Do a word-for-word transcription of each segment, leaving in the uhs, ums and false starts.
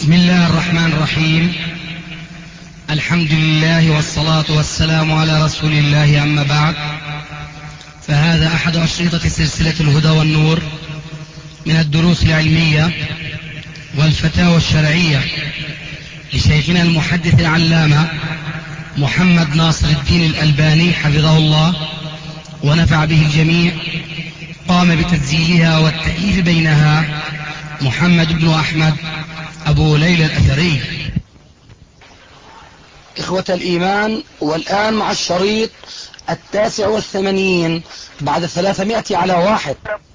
بسم الله الرحمن الرحيم. الحمد لله والصلاة والسلام على رسول الله، أما بعد، فهذا أحد أشرطة سلسلة الهدى والنور من الدروس العلمية والفتاوى الشرعية لشيخنا المحدث العلامة محمد ناصر الدين الألباني حفظه الله ونفع به الجميع. قام بتسجيلها والتأليف بينها محمد بن أحمد أبو ليلى الأثري. إخوة الإيمان، والآن مع الشريط التاسع والثمانين بعد ثلاثمائة على واحد.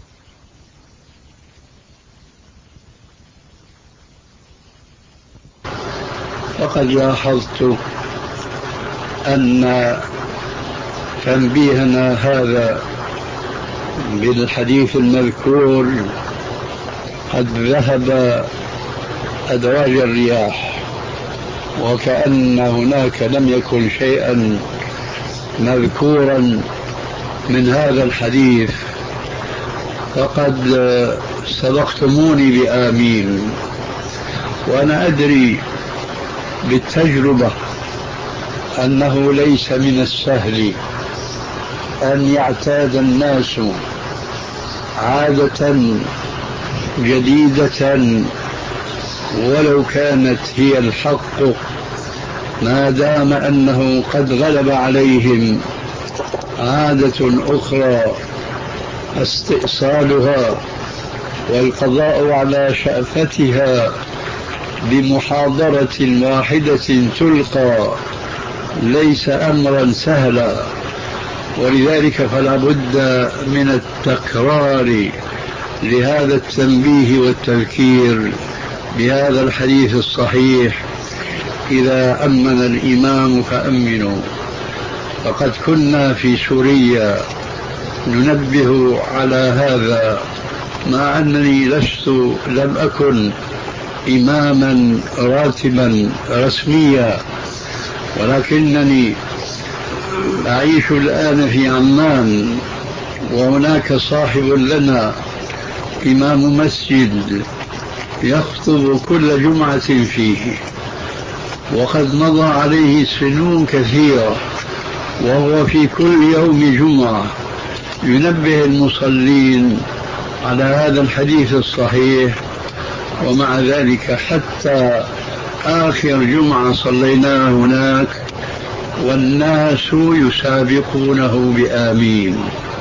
وقد لاحظت أن تنبيهنا هذا بالحديث المذكور قد ذهب أدراج الرياح، وكأن هناك لم يكن شيئا مذكورا من هذا الحديث، فقد سبقتموني بآمين. وأنا أدري بالتجربة أنه ليس من السهل أن يعتاد الناس عادة جديدة ولو كانت هي الحق، ما دام أنه قد غلب عليهم عادة أخرى استئصالها والقضاء على شأفتها بمحاضرة واحدة تلقى ليس أمرا سهلا. ولذلك فلا بد من التكرار لهذا التنبيه والتذكير بهذا الحديث الصحيح: إذا أمن الإمام فأمنوا. فقد كنا في سوريا ننبه على هذا، مع أنني لست لم أكن إماما راتبا رسميا، ولكنني أعيش الآن في عمان، وهناك صاحب لنا إمام مسجد يخطب كل جمعة فيه، وقد مضى عليه سنون كثيرة، وهو في كل يوم جمعة ينبه المصلين على هذا الحديث الصحيح. ومع ذلك حتى آخر جمعة صليناها هناك والناس يسابقونه بآمين.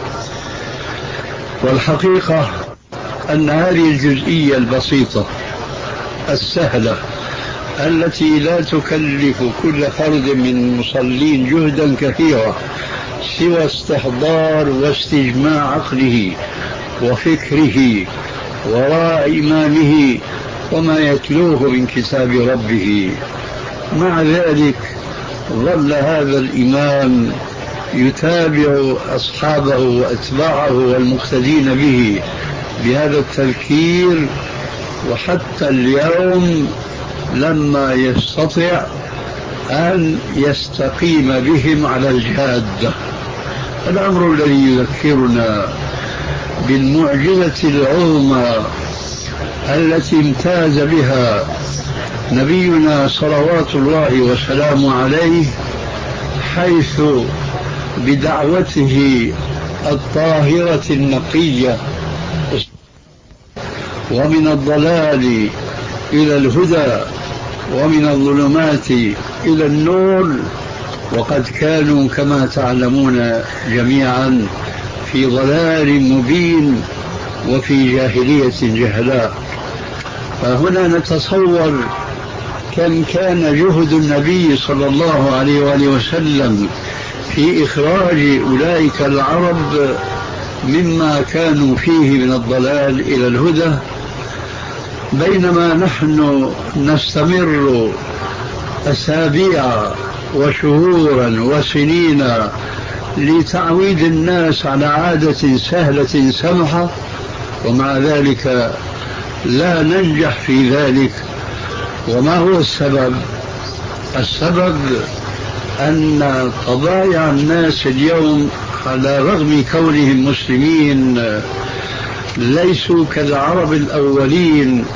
والحقيقة أن هذه الجزئية البسيطة السهلة التي لا تكلف كل فرد من المصلين جهدا كثيرا سوى استحضار واستجماع عقله وفكره وراء إمامه وما يتلوه من كتاب ربه، مع ذلك ظل هذا الإمام يتابع أصحابه وأتباعه والمقتدين به بهذا التذكير، وحتى اليوم لما يستطيع أن يستقيم بهم على الجادة. الأمر الذي يذكرنا بالمعجزة العظمى التي امتاز بها نبينا صلوات الله وسلامه عليه، حيث بدعوته الطاهرة النقية ومن الضلال إلى الهدى ومن الظلمات إلى النور، وقد كانوا كما تعلمون جميعا في ضلال مبين وفي جاهلية جهلاء. فهنا نتصور كم كان جهد النبي صلى الله عليه وآله وسلم في إخراج أولئك العرب مما كانوا فيه من الضلال إلى الهدى، بينما نحن نستمر أسابيع وشهورا وسنين لتعويد الناس على عادة سهلة سمحة، ومع ذلك لا ننجح في ذلك. وما هو السبب؟ السبب أن طبائع الناس اليوم على رغم كونهم مسلمين ليسوا كالعرب الأولين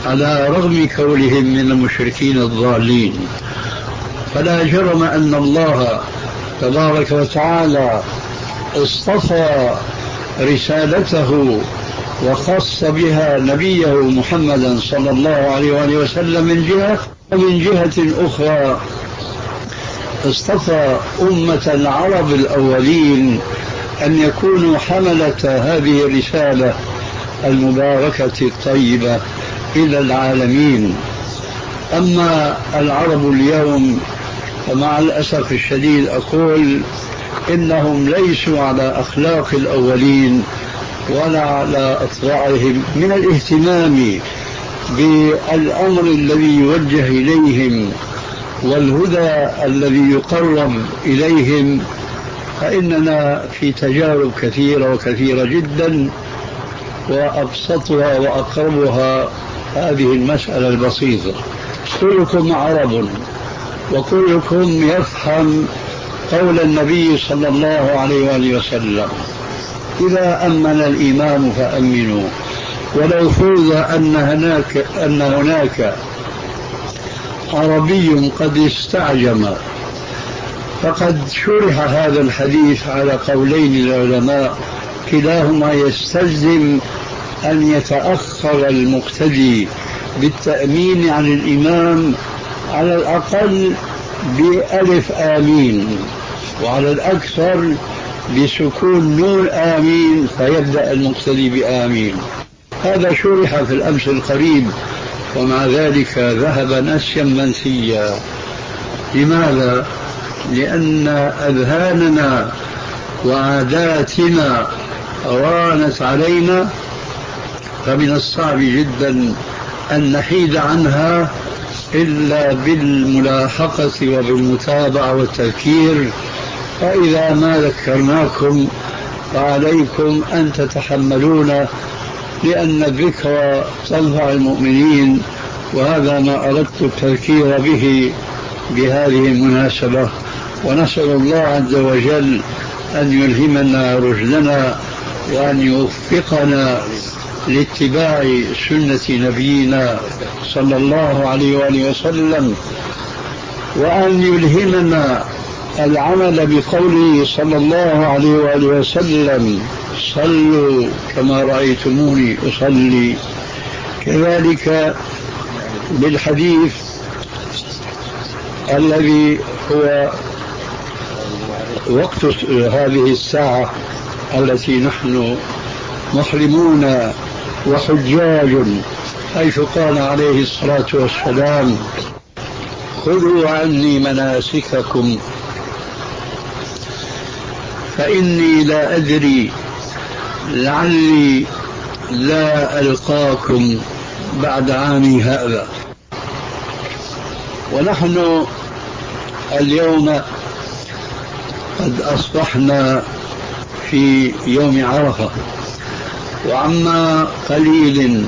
على رغم كونهم من المشركين الضالين. فلا جرم أن الله تبارك وتعالى اصطفى رسالته وخص بها نبيه محمدا صلى الله عليه وآله وسلم من جهة، ومن جهة أخرى اصطفى أمة العرب الأولين أن يكونوا حملة هذه الرسالة المباركة الطيبة إلى العالمين. أما العرب اليوم فمع الأسف الشديد أقول إنهم ليسوا على أخلاق الأولين ولا على أطباعهم من الاهتمام بالأمر الذي يوجه إليهم والهدى الذي يقرب إليهم. فإننا في تجارب كثيرة وكثيرة جدا، وأبسطها وأقربها هذه المسألة البسيطة: كلكم عرب وكلكم يفهم قول النبي صلى الله عليه وآله وسلم: إذا أمن الإمام فأمنوا. ولو فرض أن هناك, أن هناك عربي قد استعجم، فقد شرح هذا الحديث على قولين العلماء كلاهما يستلزم أن يتأخر المقتدي بالتأمين عن الإمام على الأقل بألف آمين، وعلى الأكثر بسكون نون آمين، فيبدأ المقتدي بآمين. هذا شرح في الأمس القريب، ومع ذلك ذهب نسيا منسيا. لماذا؟ لأن أذهاننا وعاداتنا رانت علينا، فمن الصعب جدا أن نحيد عنها إلا بالملاحقة وبالمتابعة والتذكير. فإذا ما ذكرناكم فعليكم أن تتحملون، لأن الذكر تنفع المؤمنين، وهذا ما أردت التذكير به بهذه المناسبة. ونسأل الله عز وجل أن يلهمنا رشدنا وأن يوفقنا لاتباع سنة نبينا صلى الله عليه وآله وسلم، وأن يلهمنا العمل بقوله صلى الله عليه وآله وسلم: صلوا كما رأيتموني أصلي. كذلك بالحديث الذي هو وقت هذه الساعة التي نحن محرمون وحجاج، حيث قال عليه الصلاة والسلام: خذوا عني مناسككم فإني لا أدري لعلي لا ألقاكم بعد عامي هذا. ونحن اليوم قد أصبحنا في يوم عرفة، وعما قليل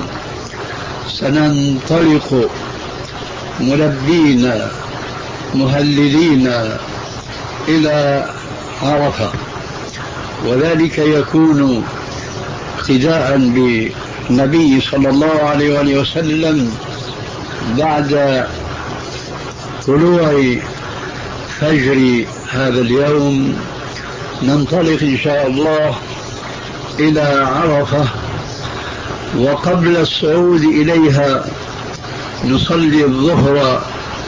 سننطلق ملبين مهللين إلى عرفة، وذلك يكون اقتداء بالنبي صلى الله عليه وآله وسلم بعد طلوع فجر هذا اليوم. ننطلق إن شاء الله إلى عرفة، وقبل الصعود إليها نصلي الظهر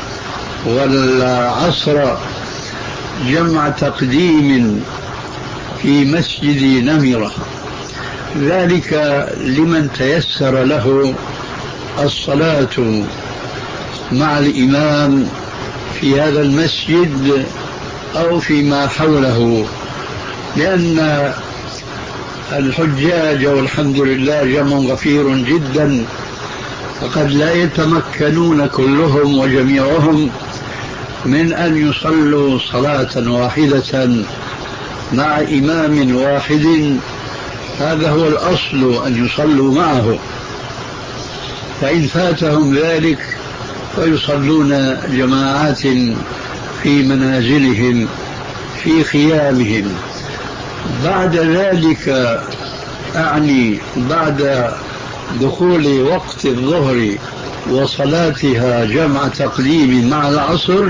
والعصر جمع تقديم في مسجد نمرة، ذلك لمن تيسر له الصلاة مع الإمام في هذا المسجد أو فيما حوله، لأن الحجاج والحمد لله جمع غفير جدا، فقد لا يتمكنون كلهم وجميعهم من أن يصلوا صلاة واحدة مع إمام واحد. هذا هو الأصل، أن يصلوا معه، فإن فاتهم ذلك فيصلون جماعات في منازلهم في خيامهم. بعد ذلك أعني بعد دخول وقت الظهر وصلاتها جمع تقديم مع العصر،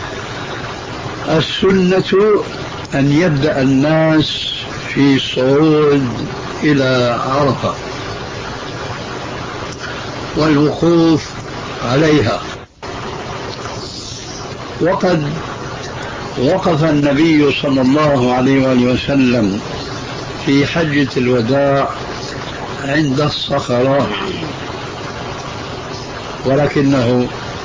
السنة أن يبدأ الناس في الصعود إلى عرفة والوقوف عليها. وقد وقف النبي صلى الله عليه وآله وسلم في حجة الوداع عند الصخرة، ولكنه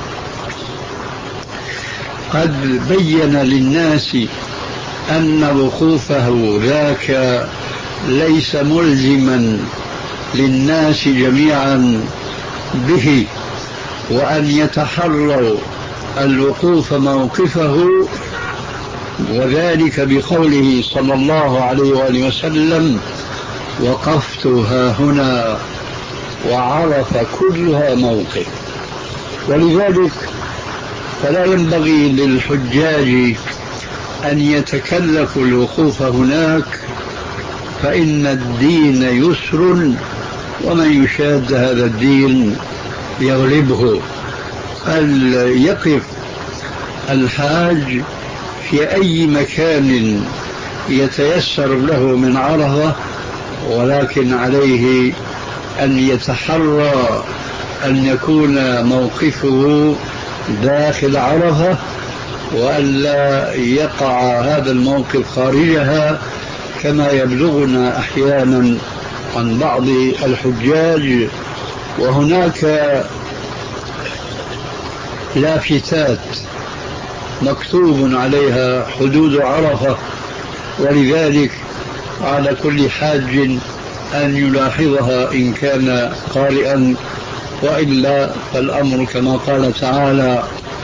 قد بين للناس أن وقوفه ذاك ليس ملزما للناس جميعا به، وأن يتحروا الوقوف موقفه، وذلك بقوله صلى الله عليه وآله وسلم: وقفت هاهنا وعرف كلها موقف. ولذلك فلا ينبغي للحجاج أن يتكلفوا الوقوف هناك، فإن الدين يسر، ومن يشاد هذا الدين يغلبه. فليقف الحاج في أي مكان يتيسر له من عرفة، ولكن عليه أن يتحرى أن يكون موقفه داخل عرفة، وألا يقع هذا الموقف خارجها، كما يبلغنا أحيانا عن بعض الحجاج. وهناك لافتات مكتوب عليها حدود عرفة، ولذلك على كل حاج أن يلاحظها إن كان قارئا، وإلا فالأمر كما قال تعالى: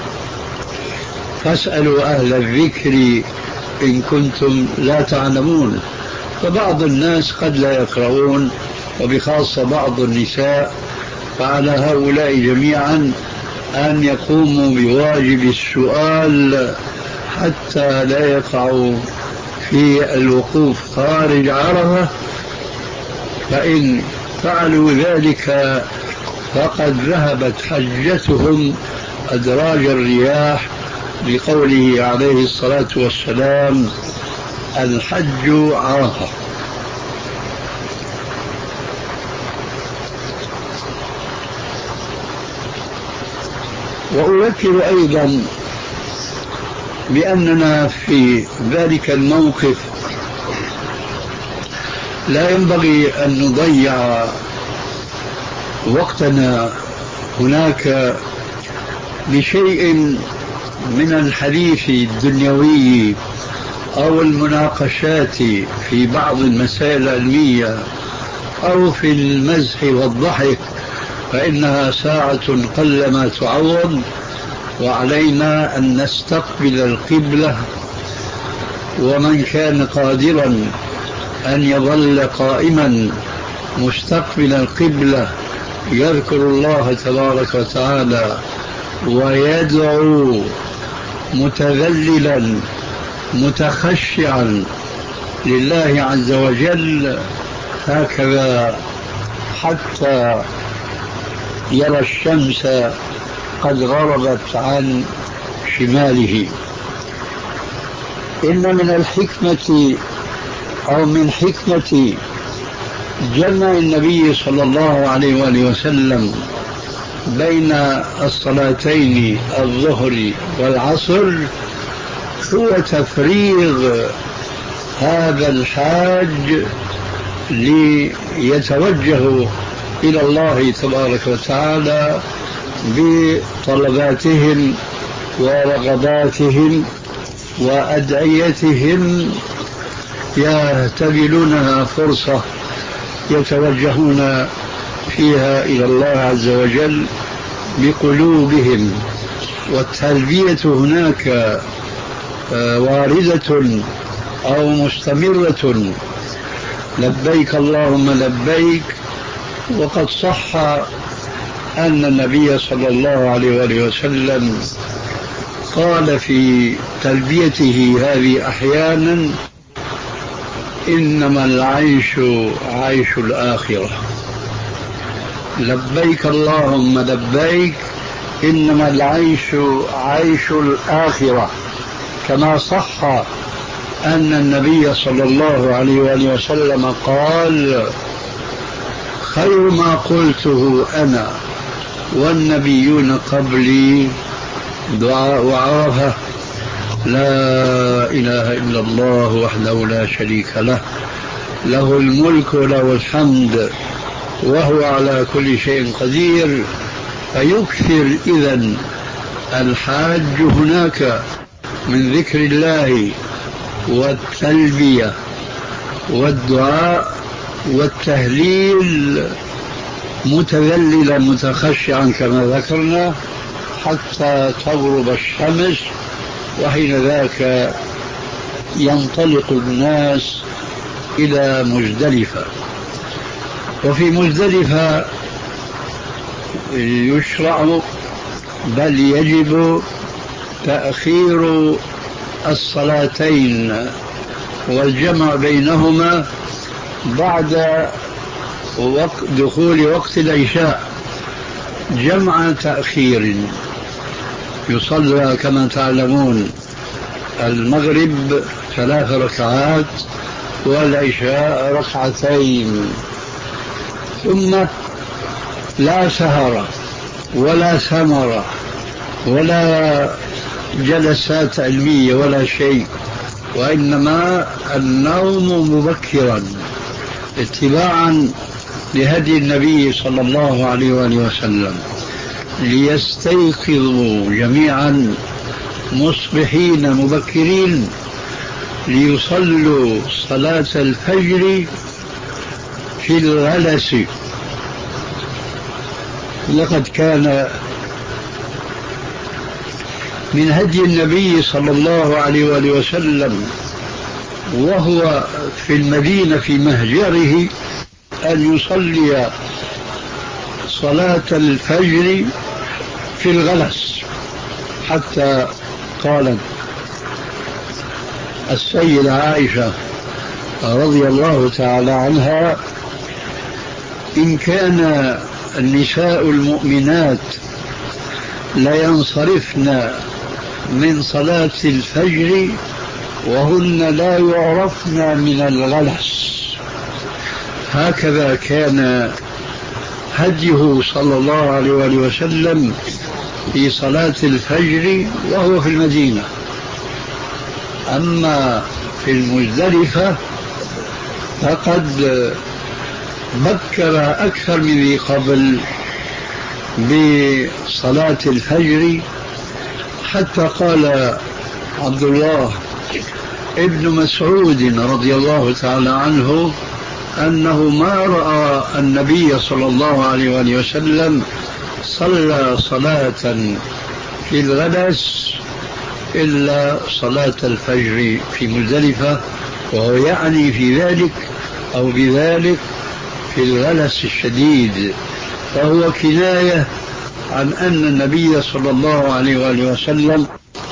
فاسألوا أهل الذكر إن كنتم لا تعلمون. فبعض الناس قد لا يقرؤون، وبخاصة بعض النساء، فعلى هؤلاء جميعا أن يقوموا بواجب السؤال حتى لا يقعوا في الوقوف خارج عرفة، فإن فعلوا ذلك فقد ذهبت حجتهم أدراج الرياح، بقوله عليه الصلاة والسلام: الحج عرفة. وأذكر أيضا بأننا في ذلك الموقف لا ينبغي أن نضيع وقتنا هناك بشيء من الحديث الدنيوي أو المناقشات في بعض المسائل العلمية أو في المزح والضحك، فإنها ساعة قلما تعوض، وعلينا أن نستقبل القبلة. ومن كان قادرا أن يظل قائما مستقبل القبلة يذكر الله تبارك وتعالى ويدعو متذللا متخشعا لله عز وجل هكذا حتى يرى الشمس قد غربت عن شماله. إن من الحكمة أو من حكمة جمع النبي صلى الله عليه وآله وسلم بين الصلاتين الظهر والعصر هو تفريغ هذا الحاج ليتوجه إلى الله تبارك وتعالى بطلباتهم ورغباتهم وأدعيتهم، يعتبرونها فرصة يتوجهون فيها إلى الله عز وجل بقلوبهم. والتلبية هناك واردة أو مستمرة: لبيك اللهم لبيك. وقد صح أن النبي صلى الله عليه وآله وسلم قال في تلبيته هذه أحيانا: إنما العيش عيش الآخرة. لبيك اللهم لبيك إنما العيش عيش الآخرة، كما صح أن النبي صلى الله عليه وآله وسلم قال خير ما قلته أنا والنبيون قبلي دعاء عرفة لا إله إلا الله وحده لا شريك له، له الملك وله الحمد وهو على كل شيء قدير. فيكثر إذن الحاج هناك من ذكر الله والتلبية والدعاء والتهليل متذللا متخشعا كما ذكرنا حتى تغرب الشمس، وحين ذاك ينطلق الناس إلى مزدلفة. وفي مزدلفة يشرع بل يجب تأخير الصلاتين والجمع بينهما بعد وقت دخول وقت العشاء جمع تأخير. يصلى كما تعلمون المغرب ثلاث ركعات والعشاء ركعتين، ثم لا سهر ولا ثمر ولا جلسات علمية ولا شيء، وإنما النوم مبكرا اتباعا لهدي النبي صلى الله عليه وآله وسلم، ليستيقظوا جميعا مصبحين مبكرين ليصلوا صلاة الفجر في الغلس. لقد كان من هدي النبي صلى الله عليه وآله وسلم وهو في المدينة في مهجره أن يصلي صلاة الفجر في الغلس، حتى قالت السيدة عائشة رضي الله تعالى عنها إن كان النساء المؤمنات لينصرفن من صلاة الفجر وهن لا يعرفن من الغلس. هكذا كان هديه صلى الله عليه وآله وسلم في صلاة الفجر وهو في المدينة. أما في المزدلفة فقد بكر أكثر من ذي قبل بصلاة الفجر، حتى قال عبد الله ابن مسعود رضي الله تعالى عنه أنه ما رأى النبي صلى الله عليه وآله وسلم صلى صلاة في الغلس إلا صلاة الفجر في مزدلفة، وهو يعني في ذلك أو بذلك في الغلس الشديد، فهو كناية عن أن النبي صلى الله عليه وآله وسلم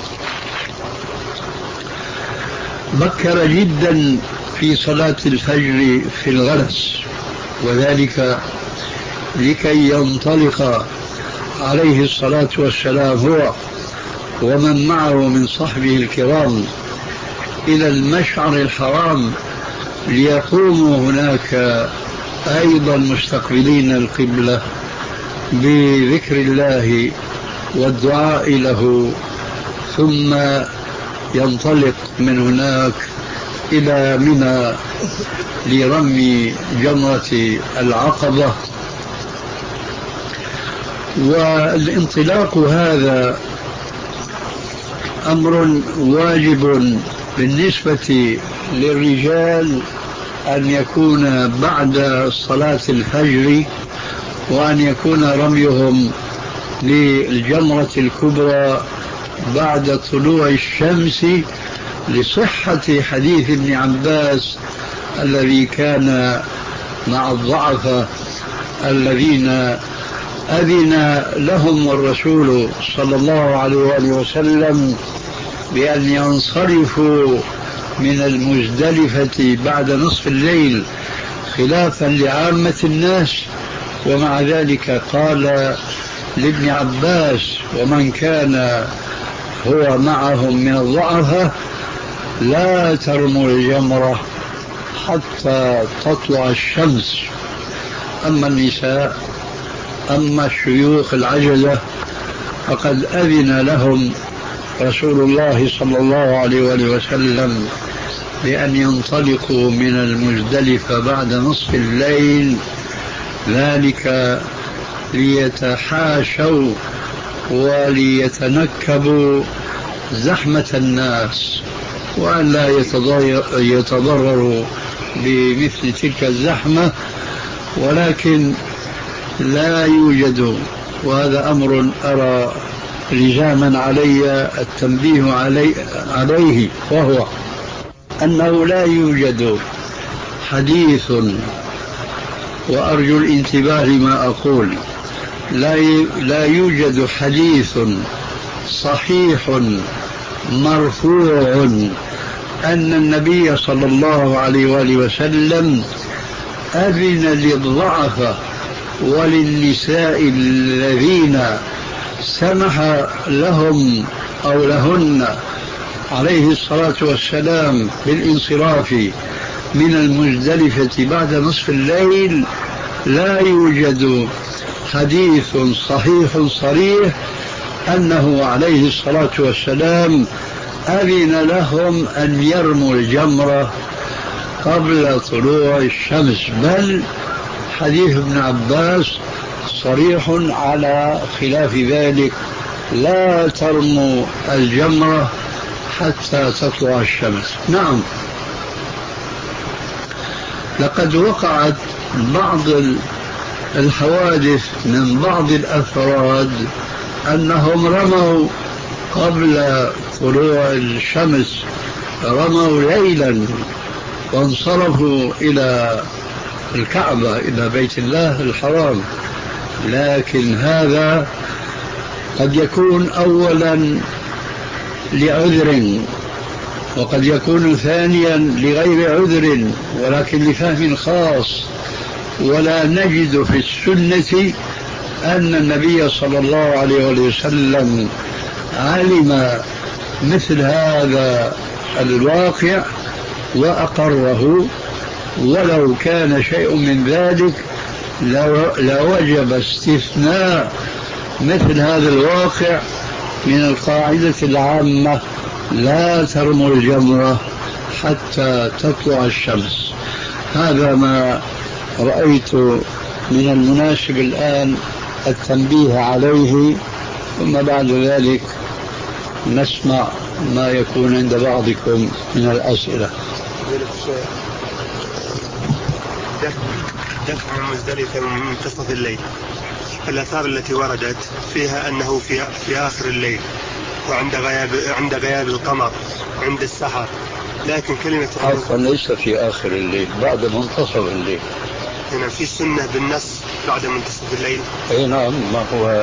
بكر جدا في صلاة الفجر في الغلس، وذلك لكي ينطلق عليه الصلاة والسلام هو ومن معه من صحبه الكرام إلى المشعر الحرام ليقوموا هناك أيضا مستقبلين القبلة بذكر الله والدعاء له، ثم ينطلق من هناك إلى منى لرمي جمرة العقبة. والانطلاق هذا أمر واجب بالنسبة للرجال أن يكون بعد صلاة الفجر، وأن يكون رميهم للجمرة الكبرى بعد طلوع الشمس، لصحة حديث ابن عباس الذي كان مع الضعفاء الذين أذن لهم الرسول صلى الله عليه وآله وسلم بأن ينصرفوا من المزدلفة بعد نصف الليل، خلافا لعامة الناس ومع ذلك قال لابن عباس ومن كان هو معهم من الضعفاء لا ترموا الجمرة حتى تطلع الشمس. أما النساء أما الشيوخ العجلة فقد أذن لهم رسول الله صلى الله عليه وآله وسلم بأن ينطلقوا من المزدلفة بعد نصف الليل، ذلك ليتحاشوا وليتنكبوا زحمة الناس وأن لا يتضرروا بمثل تلك الزحمة. ولكن لا يوجد، وهذا أمر أرى لزاما علي التنبيه علي عليه، وهو أنه لا يوجد حديث، وأرجو الانتباه لما أقول، لا لا يوجد حديث صحيح مرفوع أن النبي صلى الله عليه وآله وسلم أذن للضعفاء وللنساء الذين سمح لهم أو لهن عليه الصلاة والسلام بالانصراف من المزدلفة بعد نصف الليل. لا يوجد حديث صحيح صريح أنه عليه الصلاة والسلام أذن لهم أن يرموا الجمرة قبل طلوع الشمس، بل حديث ابن عباس صريح على خلاف ذلك: لا ترموا الجمرة حتى تطلع الشمس. نعم، لقد وقعت بعض الحوادث من بعض الأفراد أنهم رموا قبل طلوع الشمس، رموا ليلا وانصرفوا إلى الكعبة إلى بيت الله الحرام. لكن هذا قد يكون أولا لعذر، وقد يكون ثانيا لغير عذر ولكن لفهم خاص. ولا نجد في السنة أن النبي صلى الله عليه وسلم علم مثل هذا الواقع وأقره، ولو كان شيء من ذلك لوجب استثناء مثل هذا الواقع من القاعدة العامة: لا ترموا الجمرة حتى تطلع الشمس. هذا ما رأيت من المناسب الآن التنبيه عليه، ثم بعد ذلك نسمع ما يكون عند بعضكم من الأسئلة. دفع عن مزدلفة من منتصف الليل، الآثار التي وردت فيها أنه في في آخر الليل وعند غياب عند غياب القمر عند السحر، لكن كلمة عفوا ليس في آخر الليل، بعد منتصف الليل. هنا في سنة بالنص بعد منتصف الليل. أي نعم، ما هو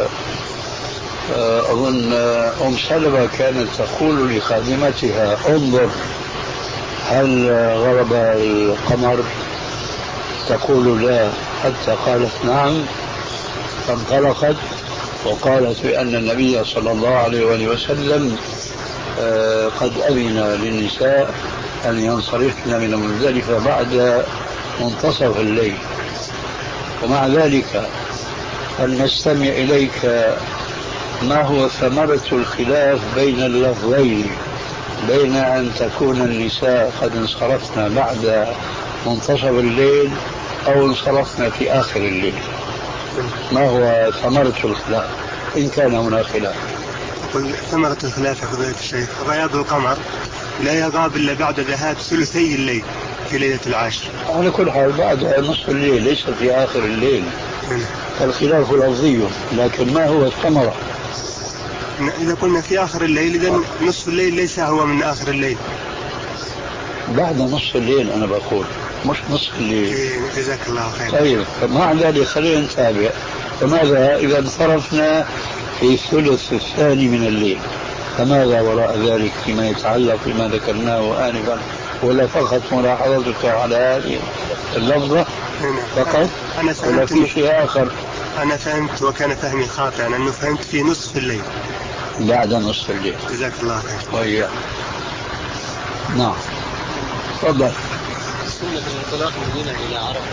أظن أم سلمة كانت تقول لخادمتها: انظر هل غرب القمر؟ تقول لا، حتى قالت نعم، فانطلقت وقالت بأن النبي صلى الله عليه وآله وسلم قد أذن للنساء أن ينصرفن من المزدلفة بعد منتصف الليل. ومع ذلك فلنستمع إليك ما هو ثمرة الخلاف بين اللفظين، بين أن تكون النساء قد انصرفن بعد منتصف الليل أو انصرفن في آخر الليل. ما هو ثمرة الخلاف إن كان هناك خلاف؟ ثمرة الخلاف يا فضيلة الشيخ: غياب القمر لا يغاب إلا بعد ذهاب ثلثي الليل في ليلة العاشر. على كل حال بعد نصف الليل، ليس في آخر الليل. الخلاف لفظي، لكن ما هو الثمرة؟ إذا قلنا في آخر الليل إذن نصف الليل ليس هو من آخر الليل. بعد نصف الليل أنا بقول، مش نصف الليل. جزاك الله خير. طيب، مع ذلك خلينا نتابع. فماذا إذا انصرفنا في الثلث الثاني من الليل؟ فماذا وراء ذلك فيما يتعلق بما ذكرناه آنفا؟ ولا فقط ملاحظتك على هذه اللفظة؟ فقط أنا ولا فهمت في شيء آخر؟ أنا فهمت وكان فهمي خاطئا أنه فهمت في نصف الليل بعد نصف الليل. جزاك الله خير. وإياك. نعم تفضل. سنة الانطلاق من منى إلى عرفة،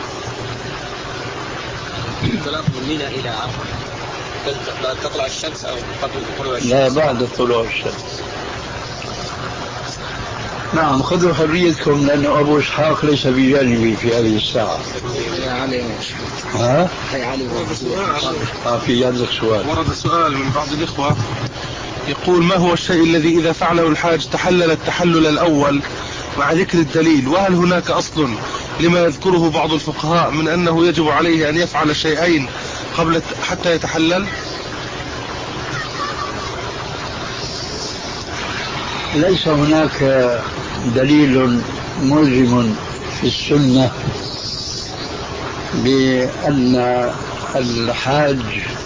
الانطلاق من منى إلى عرفة بعد تطلع الشمس أو قبل طلوع الشمس؟ لا بعد طلوع الشمس. نعم خذوا حريتكم لأنه أبو إسحاق ليس بجانبي في هذه الساعة. يا علي ها؟ يا علي آه في عندك سؤال. ورد سؤال من بعض الإخوة يقول: ما هو الشيء الذي إذا فعله الحاج تحلل التحلل الأول مع ذكر الدليل؟ وهل هناك أصل لما يذكره بعض الفقهاء من أنه يجب عليه أن يفعل شيئين قبل حتى يتحلل؟ ليس هناك دليل ملزم في السنة بأن الحاج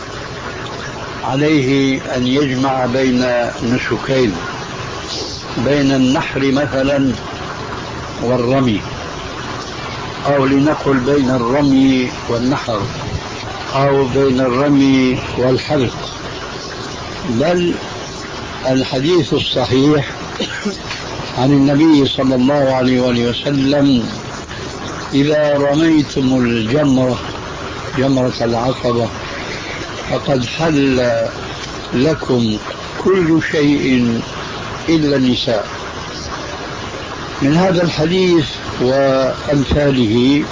عليه أن يجمع بين نسكين، بين النحر مثلا والرمي، أو لنقل بين الرمي والنحر، أو بين الرمي والحلق. بل الحديث الصحيح عن النبي صلى الله عليه وآله وسلم: إذا رميتم الجمرة جمرة العقبة فقد حل لكم كل شيء إلا النساء. من هذا الحديث وأمثاله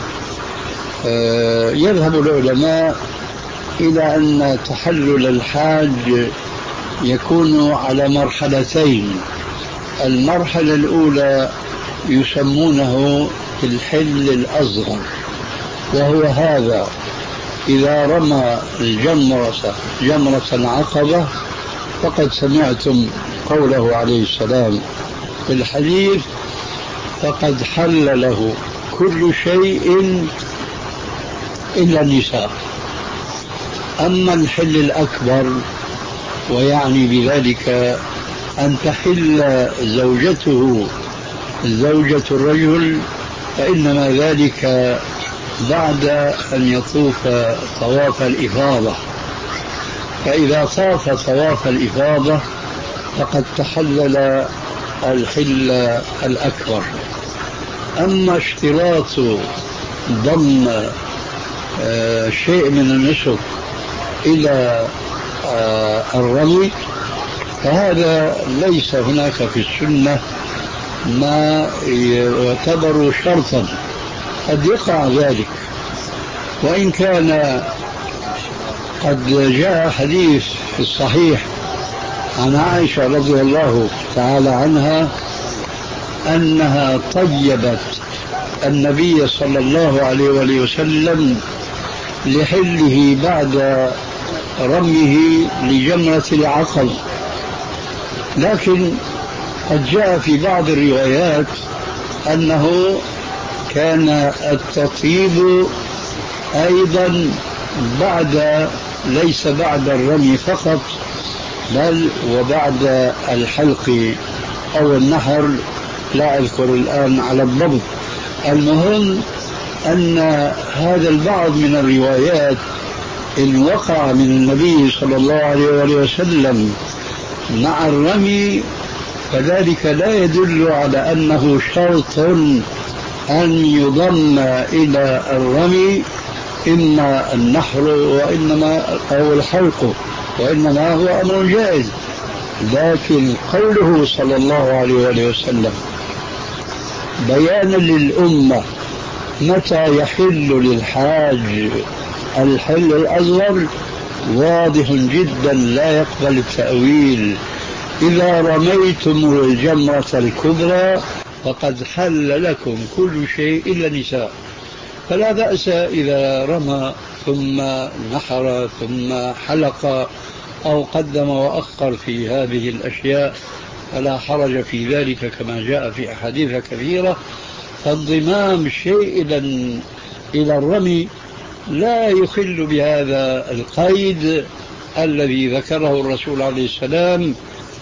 يذهب العلماء إلى أن تحلل الحاج يكون على مرحلتين. المرحلة الأولى يسمونه الحل الأصغر، وهو هذا: إذا رمى الجمرة جمرة العقبة فقد سمعتم قوله عليه السلام في الحديث: فقد حل له كل شيء إلا النساء. أما الحل الأكبر ويعني بذلك أن تحل زوجته زوجة الرجل، فإنما ذلك بعد أن يطوف طواف الإفاضة. فإذا طاف طواف الإفاضة فقد تحلل الحل الأكبر. أما اشتراط ضم شيء من النسك إلى الرمي فهذا ليس هناك في السنة ما يعتبر شرطا، قد يقع ذلك. وإن كان قد جاء حديث في الصحيح عن عائشة رضي الله تعالى عنها أنها طيبت النبي صلى الله عليه وآله وسلم لحله بعد رميه لجمرة العقبة. لكن قد جاء في بعض الروايات أنه كان التطيب أيضا بعد، ليس بعد الرمي فقط بل وبعد الحلق أو النحر، لا أذكر الآن على الضبط. المهم أن هذا البعض من الروايات إن وقع من النبي صلى الله عليه وآله وسلم مع الرمي فذلك لا يدل على أنه شرط أن يضم إلى الرمي إما النحر وإنما أو الحلق، وإنما هو أمر جائز. لكن قوله صلى الله عليه وآله وسلم بيانا للأمة متى يحل للحاج الحل الأصغر واضح جدا لا يقبل التأويل: إذا رميتم الجمرة الكبرى فقد حل لكم كل شيء إلا النساء. فلا بأس إذا رمى ثم نحر ثم حلق أو قدم وأخر في هذه الأشياء، فلا حرج في ذلك كما جاء في أحاديث كثيرة. فانضمام الشيء إلى الرمي لا يخل بهذا القيد الذي ذكره الرسول عليه السلام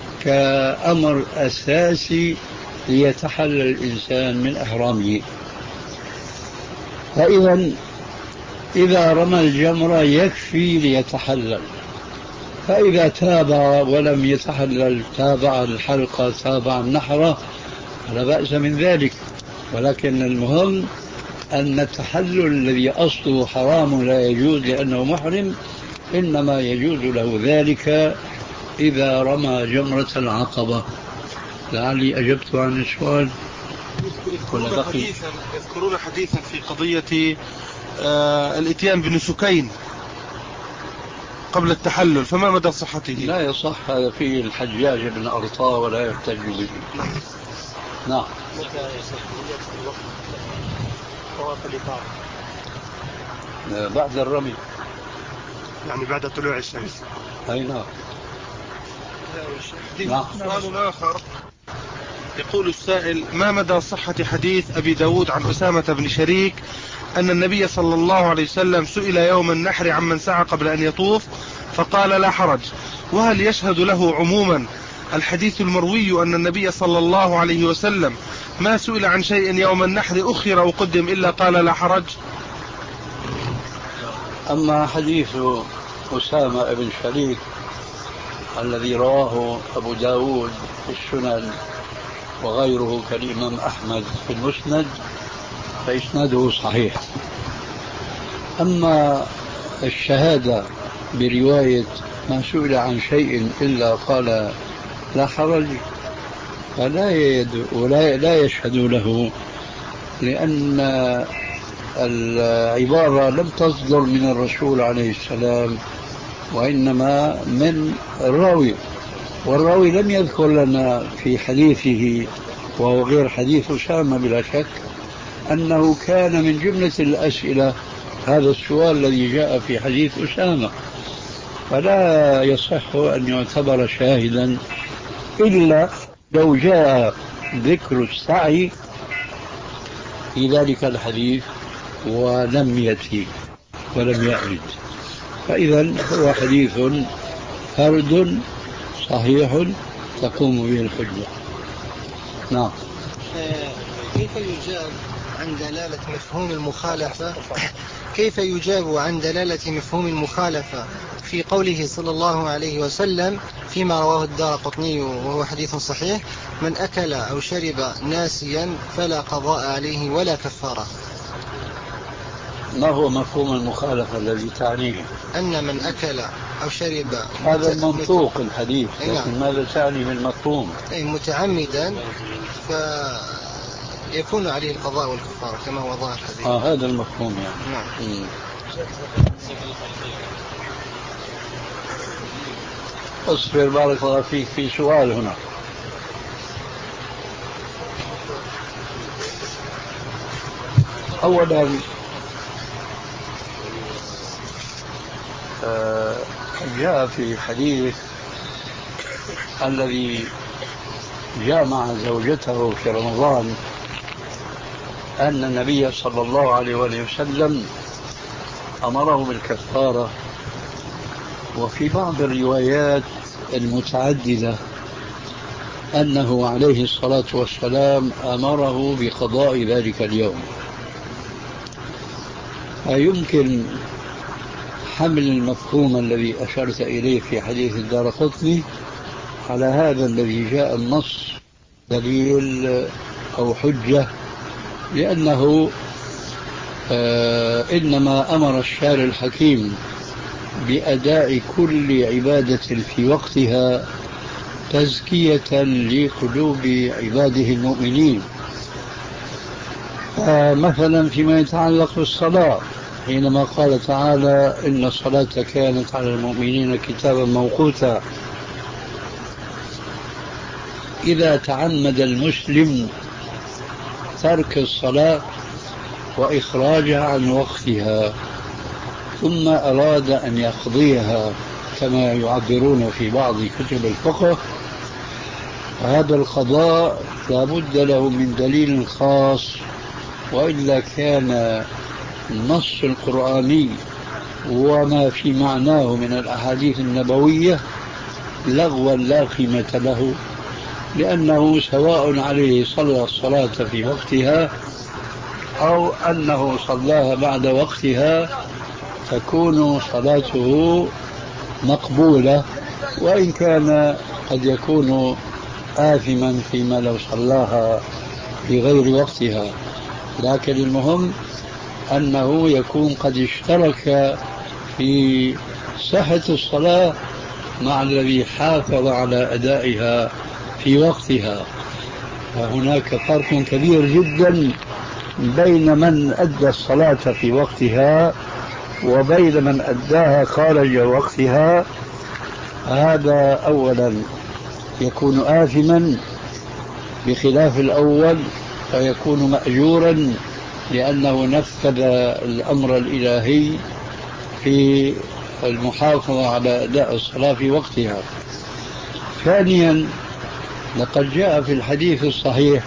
كأمر أساسي ليتحلل الإنسان من إحرامه. فإذا إذا رمى الجمرة يكفي ليتحلل، فإذا تابع ولم يتحلل تابع الحلقة تابع النحرة فلا بأس من ذلك. ولكن المهم أن التحلل الذي أصله حرام لا يجوز لأنه محرم إنما يجوز له ذلك إذا رمى جمرة العقبة. لعلي أجبت عن السؤال. يذكرون حديثا, يذكرون حديثا في قضية آه الاتيان بنسكين قبل التحلل، فما مدى صحته؟ لا يصح، هذا فيه الحجاج بن أرطاة ولا يحتج به. نعم. متى يصح الوقت طواف الإفاضة؟ بعد الرمي، يعني بعد طلوع الشمس. أي نعم. نعم. سؤال آخر يقول السائل: ما مدى صحة حديث أبي داود عن أسامة بن شريك أن النبي صلى الله عليه وسلم سئل يوم النحر عمن سعى قبل أن يطوف فقال لا حرج؟ وهل يشهد له عموما الحديث المروي أن النبي صلى الله عليه وسلم ما سئل عن شيء يوم النحر أخر وقدم إلا قال لا حرج؟ أما حديث أسامة بن شريك الذي رواه أبو داود في السنن وغيره كالإمام أحمد في المسند فإسناده صحيح. أما الشهادة برواية ما سئل عن شيء إلا قال لا حرج فلا يد ولا لا يشهد له، لأن العبارة لم تصدر من الرسول عليه السلام وإنما من الراوي، والراوي لم يذكر لنا في حديثه وهو غير حديث أسامة بلا شك أنه كان من جملة الأسئلة هذا السؤال الذي جاء في حديث أسامة، فلا يصح أن يعتبر شاهدا إلا لو جاء ذكر السعي في ذلك الحديث ولم يأتي ولم يأرد، فإذا هو حديث فرد صحيح تقوم به الحجة. نعم. كيف يجاب عن دلالة مفهوم المخالفة كيف يجاب عن دلالة مفهوم المخالفة في قوله صلى الله عليه وسلم فيما رواه الدارقطني وهو حديث صحيح: من أكل أو شرب ناسيا فلا قضاء عليه ولا كفارة؟ ما هو مفهوم المخالفة الذي تعنيه؟ أن من أكل أو شرب هذا منطوق الحديث، لكن نعم. ماذا تعني بالمفهوم؟ أي متعمدا فيكون عليه القضاء والكفارة كما هو ظاهر الحديث. آه هذا المفهوم يعني. نعم. اصبر بارك الله فيك، في سؤال هنا. أولا آه جاء في حديث الذي جامع زوجته في رمضان أن النبي صلى الله عليه وسلم أمره بالكفارة، وفي بعض الروايات المتعددة أنه عليه الصلاة والسلام أمره بقضاء ذلك اليوم. فيمكن حمل المفهوم الذي أشرت إليه في حديث الدارقطني على هذا الذي جاء النص دليل أو حجة، لأنه آه إنما أمر الشارع الحكيم بأداء كل عبادة في وقتها تزكية لقلوب عباده المؤمنين. آه مثلا فيما يتعلق بالصلاة حينما قال تعالى إن الصلاة كانت على المؤمنين كتابا موقوتا، إذا تعمد المسلم ترك الصلاة وإخراجها عن وقتها ثم أراد أن يقضيها كما يعبرون في بعض كتب الفقه، هذا القضاء لا بد له من دليل خاص، وإلا كان النص القرآني وما في معناه من الأحاديث النبوية لغوا لا قيمة له، لأنه سواء عليه صلى الصلاة في وقتها أو أنه صلاها بعد وقتها تكون صلاته مقبولة، وإن كان قد يكون آثما فيما لو صلاها في غير وقتها. لكن المهم أنه يكون قد اشترك في صحة الصلاة مع الذي حافظ على أدائها في وقتها. فهناك فرق كبير جدا بين من أدى الصلاة في وقتها وبين من أداها خارج وقتها. هذا أولا يكون آثما بخلاف الأول، فيكون مأجورا لأنه نفذ الأمر الإلهي في المحافظة على أداء الصلاة في وقتها. ثانيا، لقد جاء في الحديث الصحيح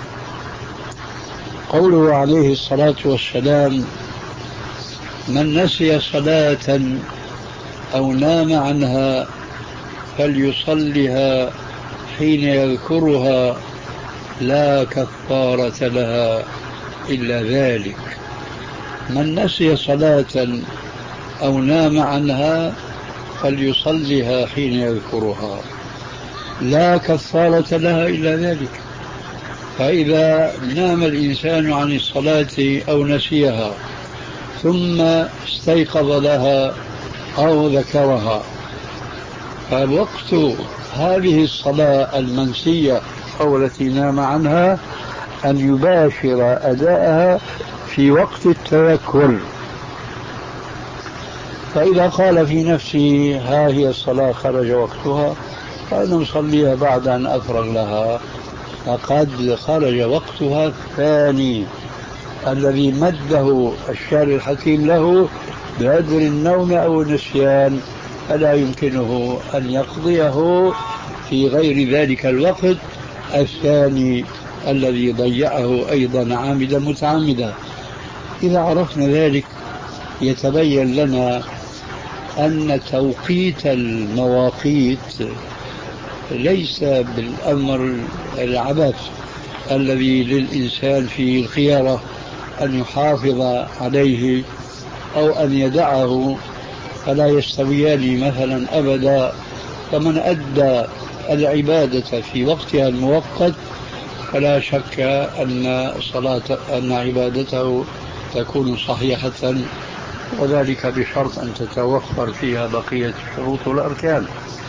قوله عليه الصلاة والسلام: من نسي صلاة أو نام عنها فليصلها حين يذكرها لا كفارة لها إلا ذلك. من نسي صلاة أو نام عنها فليصلها حين يذكرها لا كفارة لها إلا ذلك. فإذا نام الإنسان عن الصلاة أو نسيها ثم استيقظ لها أو ذكرها، فوقت هذه الصلاة المنسية أو التي نام عنها أن يباشر أداءها في وقت التذكر. فإذا قال في نفسه ها هي الصلاة خرج وقتها فأنا أصليها بعد أن أفرغ لها، فقد خرج وقتها الثاني الذي مده الشارع الحكيم له بهدر النوم أو النسيان، فلا يمكنه أن يقضيه في غير ذلك الوقت الثاني الذي ضيعه أيضا عامدا متعمدا. إذا عرفنا ذلك يتبين لنا أن توقيت المواقيت ليس بالأمر العبث الذي للإنسان فيه الخيارة أن يحافظ عليه أو أن يدعه، فلا يستويان مثلا أبدا. فمن أدى العبادة في وقتها المؤقت فلا شك أن صلاة أن عبادته تكون صحيحة، وذلك بشرط أن تتوفر فيها بقية الشروط والأركان.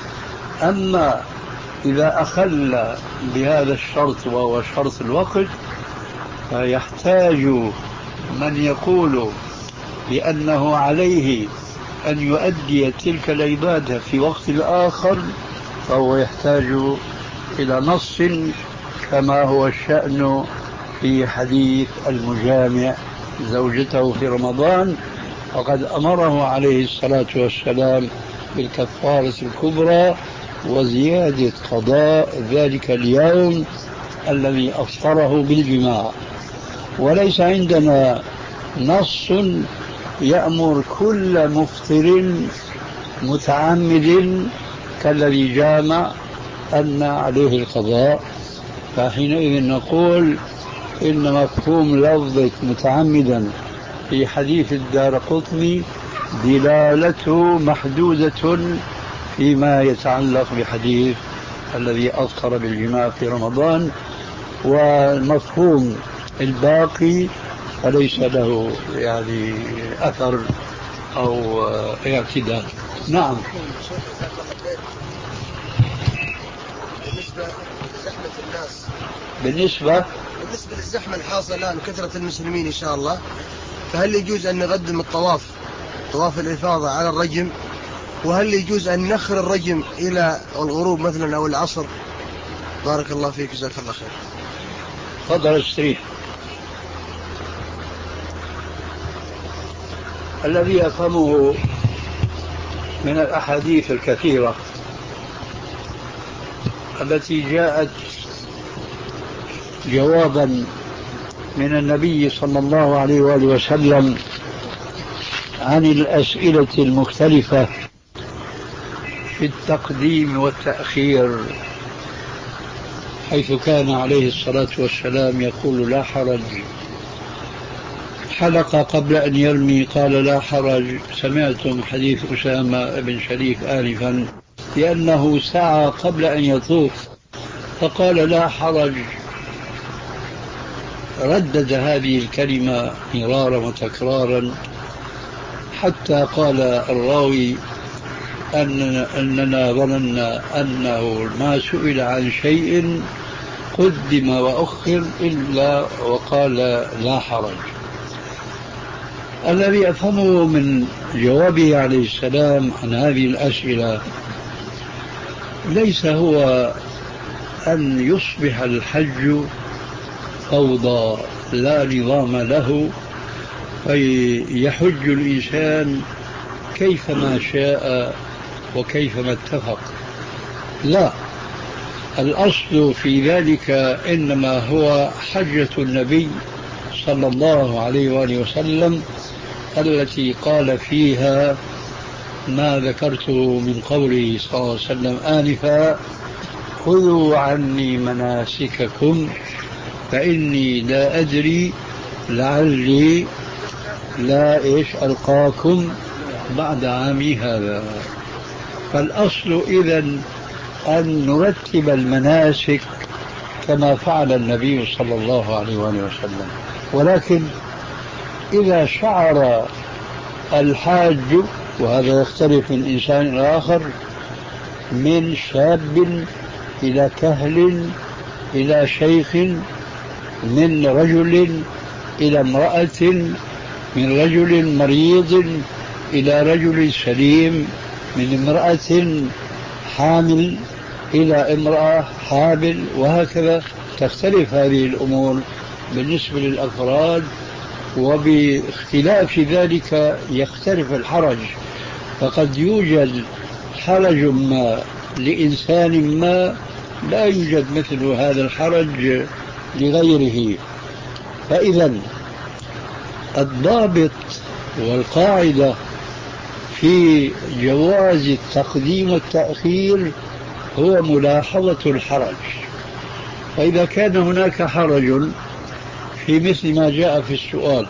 أما إذا أخل بهذا الشرط وهو شرط الوقت فيحتاج من يقول بأنه عليه أن يؤدي تلك العبادة في وقت آخر، فهو يحتاج إلى نص كما هو الشأن في حديث المجامع زوجته في رمضان، وقد أمره عليه الصلاة والسلام بالكفارة الكبرى وزيادة قضاء ذلك اليوم الذي أفطره بالجماع. وليس عندنا نص يأمر كل مفطر متعمد كالذي جامع أن عليه القضاء، فحينئذ نقول إن مفهوم لفظة متعمدا في حديث الدارقطني دلالته محدودة فيما يتعلق بحديث الذي أفطر بالجماع في رمضان، والمفهوم الباقي فليس له يعني أثر أو اعتدال. نعم. بالنسبة لزحمة الناس بالنسبة بالنسبة للزحمة الحاصلة الآن وكثرة المسلمين إن شاء الله، فهل يجوز أن نقدم الطواف طواف الإفاضة على الرجم؟ وهل يجوز أن نخر الرجم إلى الغروب مثلا أو العصر؟ بارك الله فيك، جزاك الله خير. تفضل استريح. الذي أفهمه من الأحاديث الكثيرة التي جاءت جوابا من النبي صلى الله عليه وآله وسلم عن الأسئلة المختلفة في التقديم والتأخير، حيث كان عليه الصلاة والسلام يقول لا حرج حلق قبل أن يرمي قال لا حرج. سمعتم حديث أسامة بن شريك آنفا لأنه سعى قبل أن يطوف فقال لا حرج. ردد هذه الكلمة مرارا وتكرارا حتى قال الراوي أن أننا ظننا أنه ما سئل عن شيء قدم وأخر إلا وقال لا حرج. الذي أفهمه من جوابه عليه السلام عن هذه الأسئلة ليس هو أن يصبح الحج فوضى لا نظام له فيحج الإنسان كيفما شاء وكيفما اتفق. لا، الأصل في ذلك إنما هو حجة النبي صلى الله عليه وآله وسلم التي قال فيها ما ذكرته من قوله صلى الله عليه وسلم آنفا خذوا عني مناسككم فإني لا أدري لعلي لا إيش ألقاكم بعد عامي هذا. فالأصل إذن أن نرتب المناسك كما فعل النبي صلى الله عليه وسلم. ولكن إذا شعر الحاج، وهذا يختلف من إنسان إلى آخر، من شاب إلى كهل إلى شيخ، من رجل إلى امرأة، من رجل مريض إلى رجل سليم، من امرأة حامل إلى امرأة حامل، وهكذا تختلف هذه الأمور بالنسبة للأفراد، وباختلاف ذلك يختلف الحرج. فقد يوجد حرج ما لإنسان ما لا يوجد مثل هذا الحرج لغيره. فإذا الضابط والقاعدة في جواز التقديم والتأخير هو ملاحظة الحرج. فإذا كان هناك حرج في مثل ما جاء في السؤال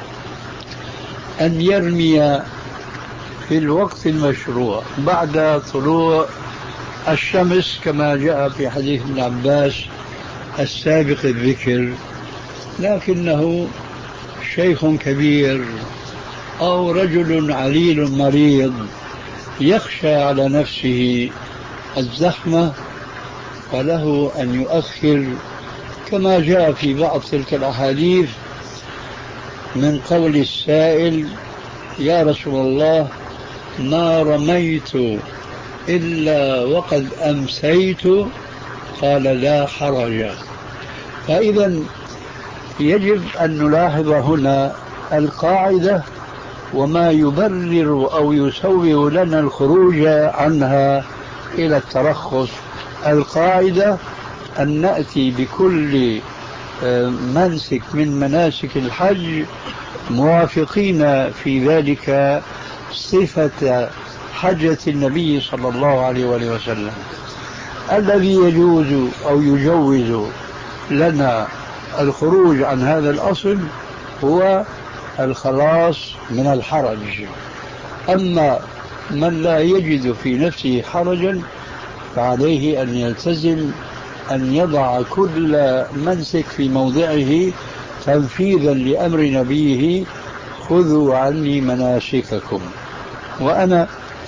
أن يرمي في الوقت المشروع بعد طلوع الشمس كما جاء في حديث ابن عباس السابق الذكر، لكنه شيخ كبير أو رجل عليل مريض يخشى على نفسه الزحمة فله أن يؤخر، كما جاء في بعض تلك الأحاديث من قول السائل يا رسول الله ما رميت إلا وقد أمسيت، قال لا حرج. فإذا يجب أن نلاحظ هنا القاعدة وما يبرر أو يسوغ لنا الخروج عنها إلى الترخص. القاعدة أن نأتي بكل منسك من مناسك الحج موافقين في ذلك صفة حجة النبي صلى الله عليه وسلم. الذي يجوز أو يجوز لنا الخروج عن هذا الأصل هو الخلاص من الحرج. أما من لا يجد في نفسه حرجا فعليه أن يلتزم أن يضع كل منسك في موضعه تنفيذا لأمر نبيه خذوا عني مناسككم. وأنا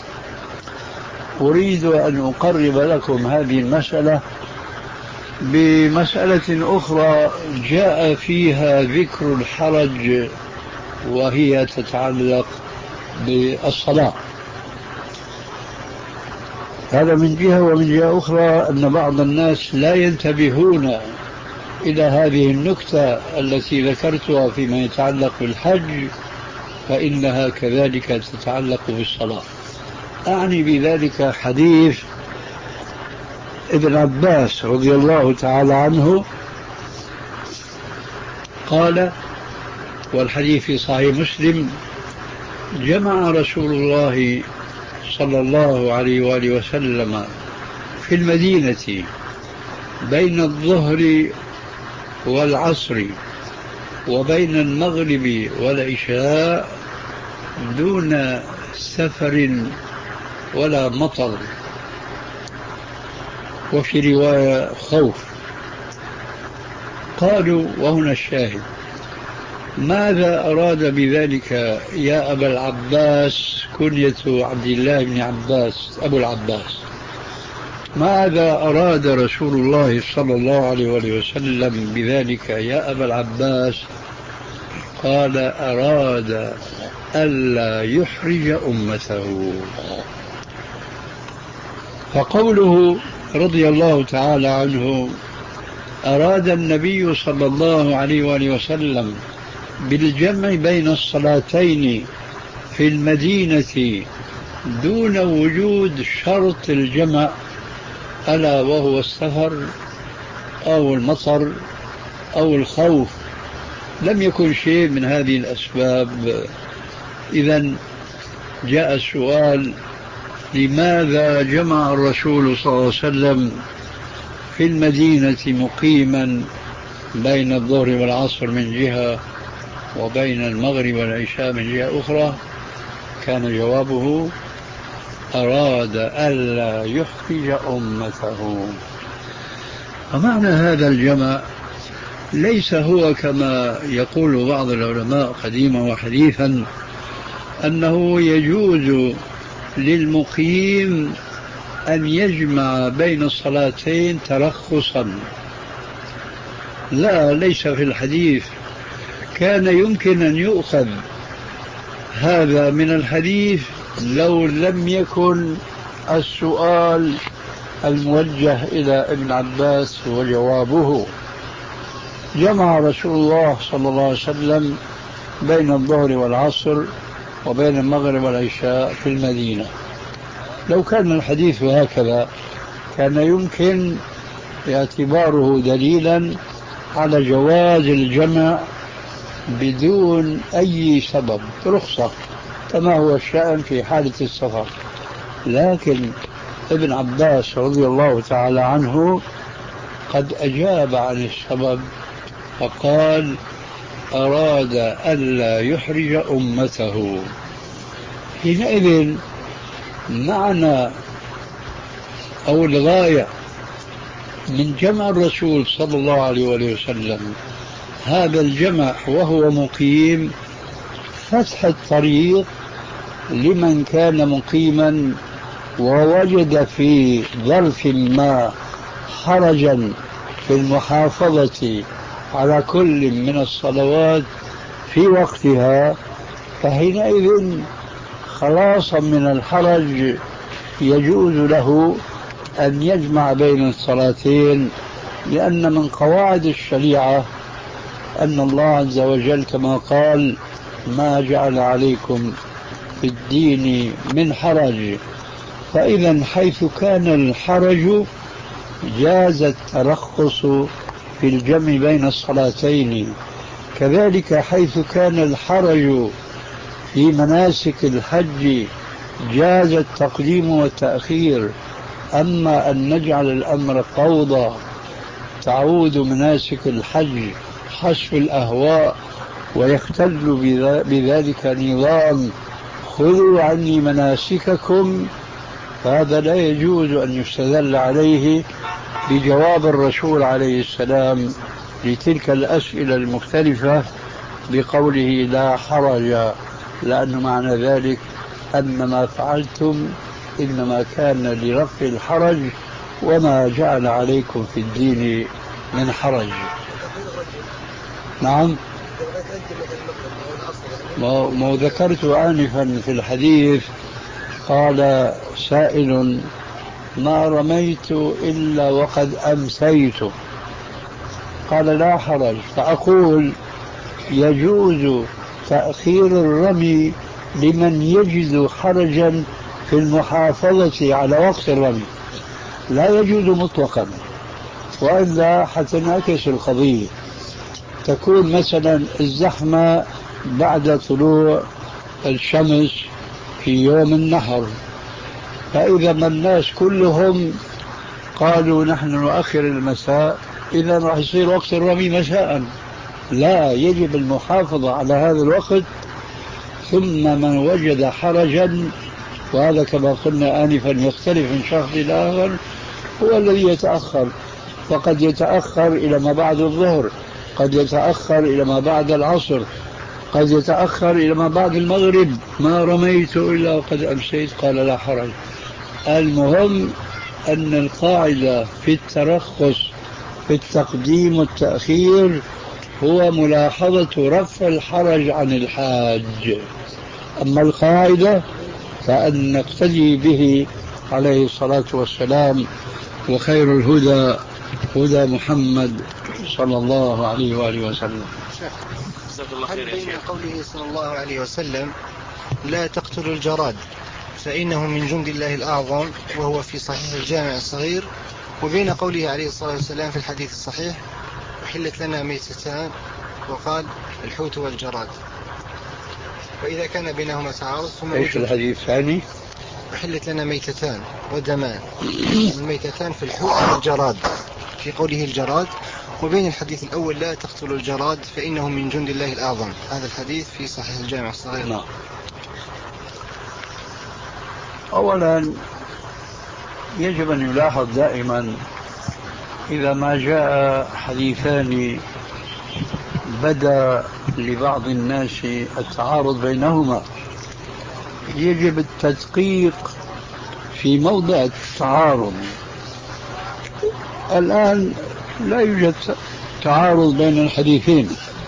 أريد أن أقرب لكم هذه المسألة بمسألة أخرى جاء فيها ذكر الحرج وهي تتعلق بالصلاة. هذا من جهة، ومن جهة أخرى أن بعض الناس لا ينتبهون إلى هذه النكتة التي ذكرتها فيما يتعلق بالحج، فإنها كذلك تتعلق بالصلاة. أعني بذلك حديث ابن عباس رضي الله تعالى عنه قال، والحديث في صحيح مسلم: جمع رسول الله صلى الله عليه وآله وسلم في المدينة بين الظهر والعصر وبين المغرب والعشاء دون سفر ولا مطر، وفي رواية خوف. قالوا، وهنا الشاهد: ماذا أراد بذلك يا أبا العباس؟ كنية عبد الله بن عباس أبو العباس. ماذا أراد رسول الله صلى الله عليه وسلم بذلك يا أبا العباس؟ قال: أراد ألا يحرج أمته. فقوله رضي الله تعالى عنه: أراد النبي صلى الله عليه وآله وسلم بالجمع بين الصلاتين في المدينة دون وجود شرط الجمع، ألا وهو السفر أو المطر أو الخوف. لم يكن شيء من هذه الأسباب. إذن جاء السؤال: لماذا جمع الرسول صلى الله عليه وسلم في المدينة مقيما بين الظهر والعصر من جهة وبين المغرب والعشاء من جهة أخرى؟ كان جوابه: أراد ألا يحرج أمته. ومعنى هذا الجمع ليس هو كما يقول بعض العلماء قديما وحديثا أنه يجوز للمقيم أن يجمع بين الصلاتين ترخصا. لا، ليس في الحديث. كان يمكن أن يؤخذ هذا من الحديث لو لم يكن السؤال الموجه إلى ابن عباس وجوابه. جمع رسول الله صلى الله عليه وسلم بين الظهر والعصر وبين المغرب والعشاء في المدينة. لو كان الحديث هكذا كان يمكن اعتباره دليلا على جواز الجمع بدون أي سبب، رخصة، كما هو الشأن في حالة السفر. لكن ابن عباس رضي الله تعالى عنه قد أجاب عن السبب فقال: أراد ألا يحرج أمته. حينئذ معنى أو الغاية من جمع الرسول صلى الله عليه وسلم هذا الجمع وهو مقيم فتح الطريق لمن كان مقيما ووجد في ظرف ما حرجا في المحافظة على كل من الصلوات في وقتها، فحينئذ خلاصا من الحرج يجوز له أن يجمع بين الصلاتين، لأن من قواعد الشريعة أن الله عز وجل كما قال: ما جعل عليكم في الدين من حرج. فإذا حيث كان الحرج جاز الترخص في الجمع بين الصلاتين. كذلك حيث كان الحرج في مناسك الحج جاز التقديم والتأخير. أما أن نجعل الأمر فوضى تعود مناسك الحج حسب الأهواء ويختل بذلك نظام خذوا عني مناسككم، فهذا لا يجوز أن يستدل عليه بجواب الرسول عليه السلام لتلك الأسئلة المختلفة بقوله لا حرج، لأن معنى ذلك أن ما فعلتم إنما كان لرفع الحرج وما جعل عليكم في الدين من حرج. نعم، ما ذكرت آنفا في الحديث. قال سائل: ما رميت إلا وقد أمسيت. قال: لا حرج. فأقول: يجوز تأخير الرمي لمن يجد حرجا في المحافظة على وقت الرمي، لا يجوز مطلقا، وإلا حتنعكس القضية. تكون مثلا الزحمة بعد طلوع الشمس في يوم النحر، فإذا ما الناس كلهم قالوا نحن نؤخر المساء، إذا راح يصير وقت الرمي مساء، لا، يجب المحافظة على هذا الوقت. ثم من وجد حرجا، وهذا كما قلنا آنفا يختلف من شخص إلى آخر، هو الذي يتأخر. فقد يتأخر إلى ما بعد الظهر، قد يتأخر إلى ما بعد العصر، قد يتأخر إلى ما بعد المغرب. ما رميت إلا وقد أمسيت، قال لا حرج. المهم أن القاعدة في الترخص في التقديم والتأخير هو ملاحظة رفع الحرج عن الحاج. أما القاعدة فأن نقتدي به عليه الصلاة والسلام، وخير الهدى هدى محمد صلى الله عليه وآله وسلم. هل بين قوله صلى الله عليه وسلم لا تقتلوا الجراد فإنه من جند الله الأعظم وهو في صحيح الجامع الصغير، وبين قوله عليه الصلاة والسلام في الحديث الصحيح أحلت لنا ميتتان وقال الحوت والجراد، وإذا كان بينهما تعارض ثم ايش الحديث الثاني؟ أحلت لنا ميتتان ودمان، الميتتان في الحوت والجراد في قوله الجراد، وبين الحديث الأول لا تقتلوا الجراد فإنه من جند الله الأعظم، هذا الحديث في صحيح الجامع الصغير. نعم. أولا يجب أن يلاحظ دائما إذا ما جاء حديثان بدا لبعض الناس التعارض بينهما، يجب التدقيق في موضع التعارض. الآن لا يوجد تعارض بين الحديثين،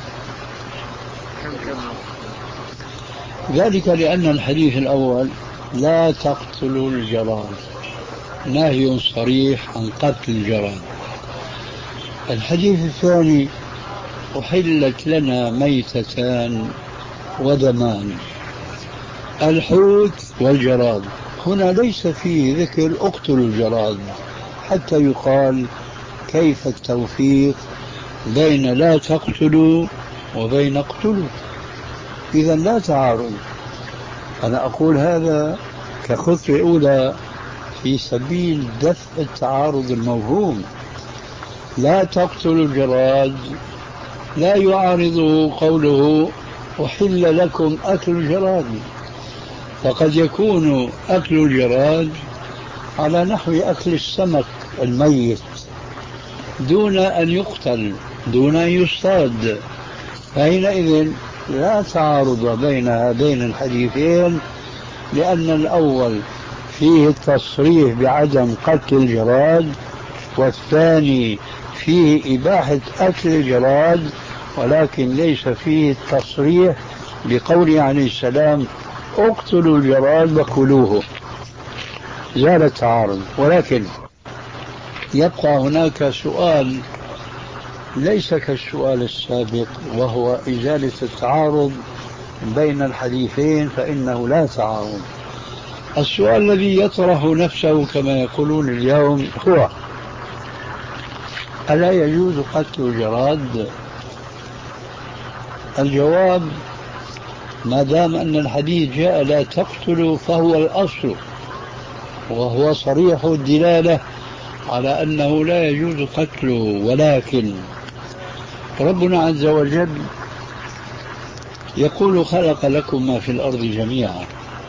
ذلك لأن الحديث الأول لا تقتلوا الجراد نهي صريح عن قتل الجراد. الحديث الثاني أحلت لنا ميتتان ودمان، الحوت والجراد. هنا ليس فيه ذكر اقتلوا الجراد حتى يقال كيف التوفيق بين لا تقتلوا وبين اقتلوا. إذا لا تعارض. أنا أقول هذا كخطوة أولى في سبيل دفع التعارض الموهوم. لا تقتلوا الجراد لا يعارضه قوله أحل لكم أكل الجراد، فقد يكون أكل الجراد على نحو أكل السمك الميت دون أن يقتل، دون أن يصطاد. فحينئذ لا تعارض بين هذين الحديثين، لأن الأول فيه التصريح بعدم قتل الجراد، والثاني فيه إباحة أكل الجراد، ولكن ليس فيه التصريح بقوله عليه السلام اقتلوا الجراد وكلوه. زال التعارض. ولكن يبقى هناك سؤال ليس كالسؤال السابق، وهو إزالة التعارض بين الحديثين، فإنه لا تعارض. السؤال الذي يطرح نفسه كما يقولون اليوم هو ألا يجوز قتل الجراد؟ الجواب ما دام أن الحديث جاء لا تقتلوا فهو الأصل، وهو صريح الدلالة على أنه لا يجوز قتله. ولكن ربنا عز وجل يقول خلق لكم ما في الأرض جميعا،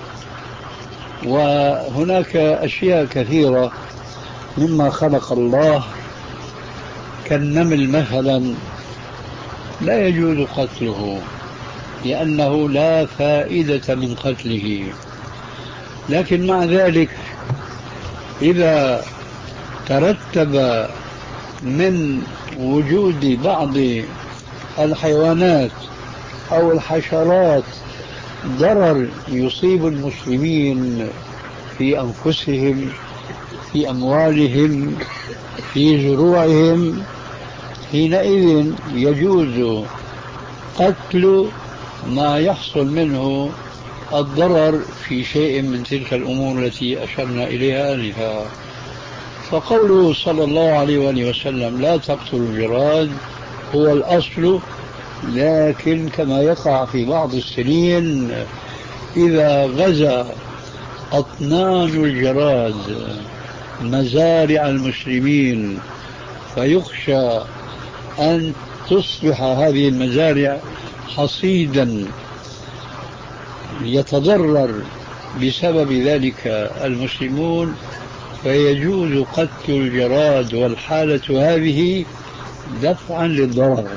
وهناك أشياء كثيرة مما خلق الله كالنمل مثلا لا يجوز قتله لأنه لا فائدة من قتله. لكن مع ذلك إذا ترتب من وجود بعض الحيوانات أو الحشرات ضرر يصيب المسلمين في أنفسهم، في أموالهم، في زروعهم، حينئذ يجوز قتل ما يحصل منه الضرر في شيء من تلك الأمور التي أشرنا إليها آنفا. فقوله صلى الله عليه وآله وسلم لا تقتلوا الجراد هو الأصل. لكن كما يقع في بعض السنين إذا غزا أطنان الجراد مزارع المسلمين فيخشى أن تصبح هذه المزارع حصيدا يتضرر بسبب ذلك المسلمون، فيجوز قتل الجراد والحالة هذه دفعا للضرر.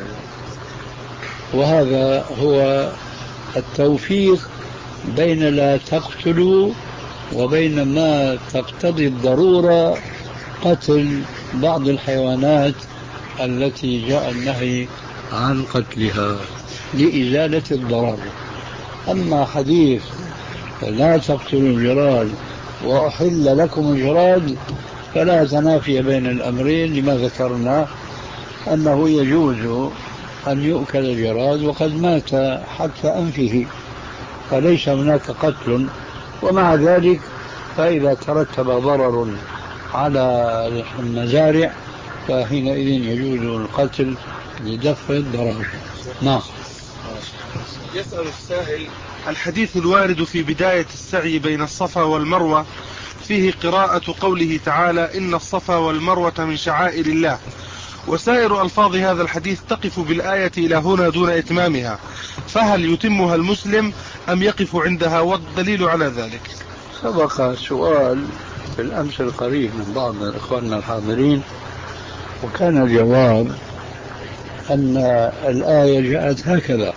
وهذا هو التوفيق بين لا تقتلوا وبين ما تقتضي الضرورة قتل بعض الحيوانات التي جاء النهي عن قتلها لإزالة الضرر. أما حديث لا تقتلوا الجراد وأحل لكم الجراد فلا تنافي بين الأمرين، لما ذكرنا أنه يجوز أن يؤكل الجراد وقد مات حتى أنفه، فليس هناك قتل. ومع ذلك فإذا ترتب ضرر على المزارع فحينئذ يجوز القتل لدفع الضرر. نعم. يسأل السائل: الحديث الوارد في بداية السعي بين الصفا والمروة فيه قراءة قوله تعالى: إن الصفا والمروة من شعائر الله، وسائر ألفاظ هذا الحديث تقف بالآية إلى هنا دون إتمامها، فهل يتمها المسلم أم يقف عندها؟ والدليل على ذلك. سبق سؤال في الأمس القريب من بعض من إخواننا الحاضرين، وكان الجواب أن الآية جاءت هكذا،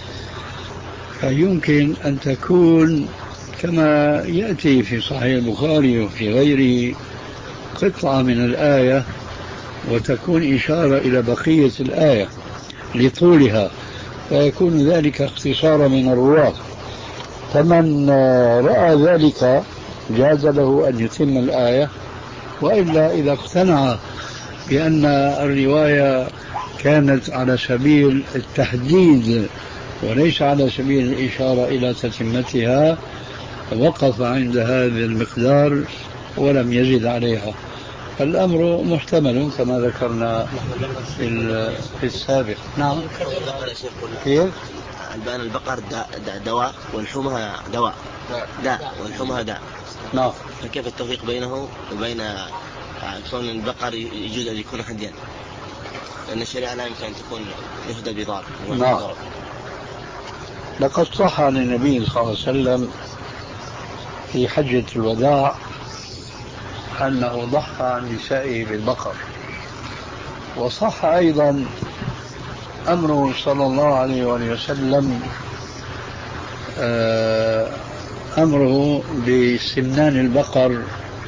فيمكن أن تكون كما يأتي في صحيح البخاري وفي غيره قطعة من الآية وتكون إشارة إلى بقية الآية لطولها، فيكون ذلك اختصارا من الرواة. فمن رأى ذلك جاز له أن يتم الآية، وإلا إذا اقتنع بأن الرواية كانت على سبيل التحديد وليس على سبيل الإشارة إلى تتمتها وقف عند هذا المقدار ولم يزد عليها. الأمر محتمل كما ذكرنا في السابق. نعم. كيف؟ البان البقر داء دواء ولحومها دواء داء ولحومها داء. نعم. فكيف التوفيق بينه وبين كون البقر يجوز أن يكون حديا، لأن الشريعة لا يمكن أن تكون يهدى بضار. نعم. لقد صح عن النبي صلى الله عليه وسلم في حجة الوداع أنه ضحى عن نسائه بالبقر، وصح أيضا أمره صلى الله عليه وسلم أمره بسمنان البقر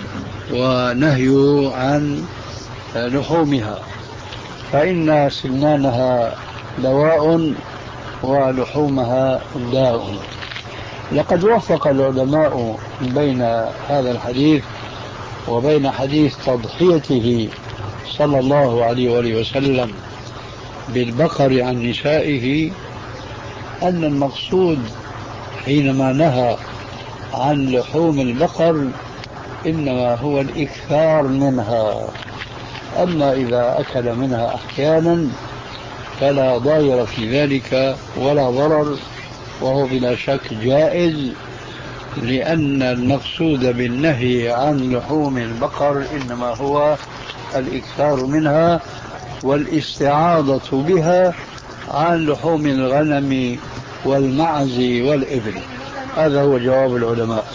ونهيه عن لحومها، فإن سمنانها دواء ولحومها داء. لقد وفق العلماء بين هذا الحديث وبين حديث تضحيته صلى الله عليه وآله وسلم بالبقر عن نسائه، أن المقصود حينما نهى عن لحوم البقر إنما هو الإكثار منها، أما إذا أكل منها أحيانا فلا ضير في ذلك ولا ضرر، وهو بلا شك جائز، لأن المقصود بالنهي عن لحوم البقر إنما هو الإكثار منها والاستعاضة بها عن لحوم الغنم والمعز والإبل. هذا هو جواب العلماء.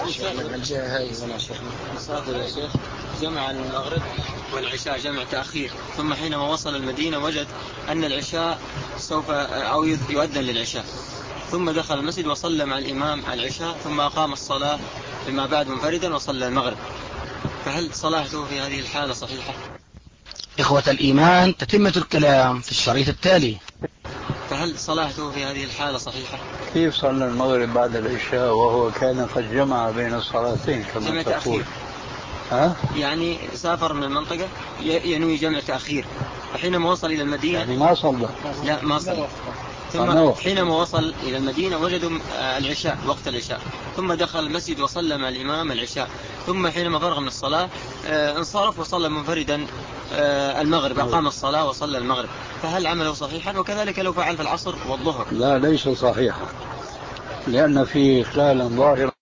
جمع المغرب والعشاء جمع تأخير، ثم حينما وصل المدينة وجد أن العشاء سوف أو يؤذن للعشاء، ثم دخل المسجد وصلى مع الإمام العشاء، ثم أقام الصلاة فيما بعد منفردا وصلى المغرب، فهل صلاته في هذه الحالة صحيحة؟ إخوة الإيمان، تتمة الكلام في الشريط التالي. فهل صلاته في هذه الحالة صحيحة؟ كيف صلى المغرب بعد العشاء وهو كان قد جمع بين الصلاتين كما تقول؟ ها؟ يعني سافر من المنطقة ينوي جمع تأخير، فحينما وصل إلى المدينة يعني ما صلى؟ لا ما صلى. ثم حينما وصل إلى المدينة وجدوا العشاء وقت العشاء، ثم دخل المسجد وصلى مع الإمام العشاء، ثم حينما فرغ من الصلاة انصرف وصلى منفردا المغرب، أقام الصلاة وصلى المغرب، فهل عمله صحيحا؟ وكذلك لو فعل في العصر والظهر؟ لا، ليس صحيحا، لأن فيه خلالا ظاهرا